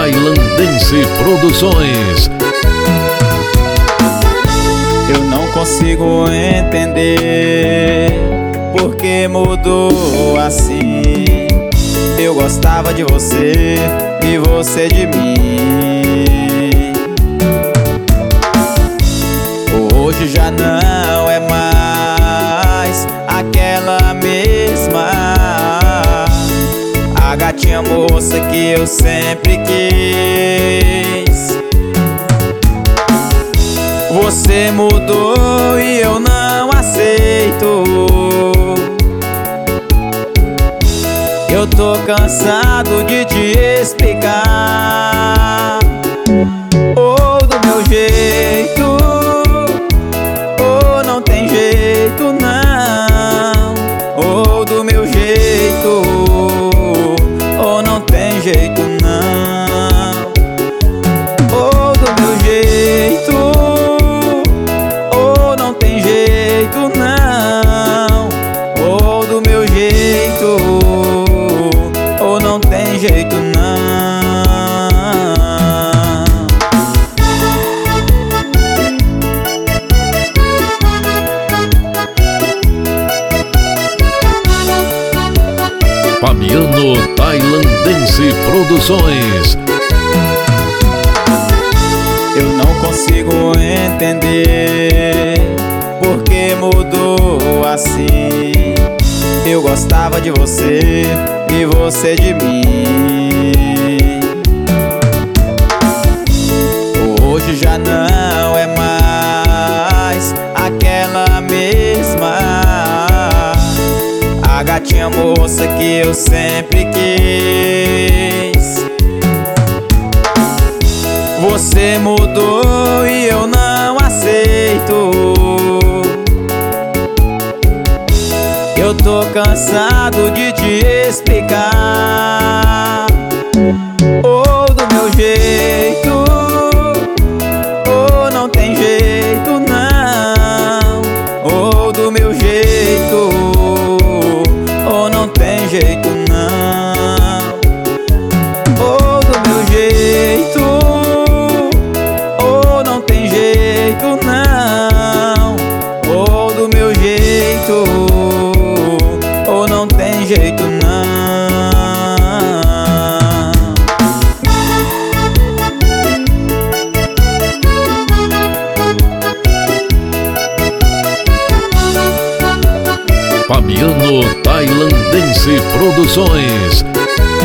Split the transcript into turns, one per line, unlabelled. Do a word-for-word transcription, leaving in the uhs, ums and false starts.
Tailandense Produções.
Eu não consigo entender por que mudou assim. Eu gostava de você e você de mim. Hoje já não é mais aquela mesma, a gatinha moça que eu sempre quis. Você mudou e eu não aceito. Eu tô cansado de te explicar. Ou do meu jeito, ou não tem jeito não. Ou do meu jeito, ou não tem jeito não. Ou do meu jeito, ou não tem jeito não. Ou do meu jeito, ou não tem jeito não.
Fabiano Tailandense Produções.
Eu não consigo entender por que mudou assim. Eu gostava de você e você de mim. Hoje já não é mais aquela mesma, a gatinha moça que eu sempre quis. Você mudou e eu não aceito. Eu tô cansado de te explicar. Ou do meu jeito, ou não tem jeito não. Ou do meu jeito, ou não tem jeito não. Ou do meu jeito, ou não tem jeito não. Ou do meu jeito, ou não tem jeito não.
Fabiano Tailandense Produções.